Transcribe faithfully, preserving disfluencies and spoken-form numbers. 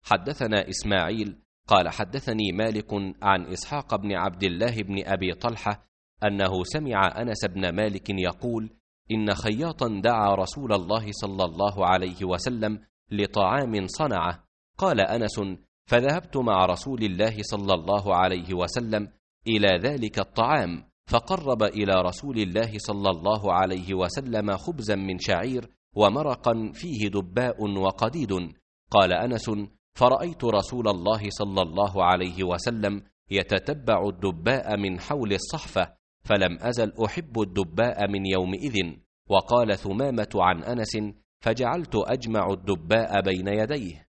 حدثنا إسماعيل قال حدثني مالك عن إسحاق بن عبد الله بن أبي طلحة أنه سمع أنس بن مالك يقول: إن خياطا دعا رسول الله صلى الله عليه وسلم لطعام صنعه. قال أنس: فذهبت مع رسول الله صلى الله عليه وسلم إلى ذلك الطعام، فقرب إلى رسول الله صلى الله عليه وسلم خبزا من شعير ومرقا فيه دباء وقديد. قال أنس: فرأيت رسول الله صلى الله عليه وسلم يتتبع الدباء من حول الصحفة، فلم أزل أحب الدباء من يومئذ. وقال ثمامة عن أنس: فجعلت أجمع الدباء بين يديه.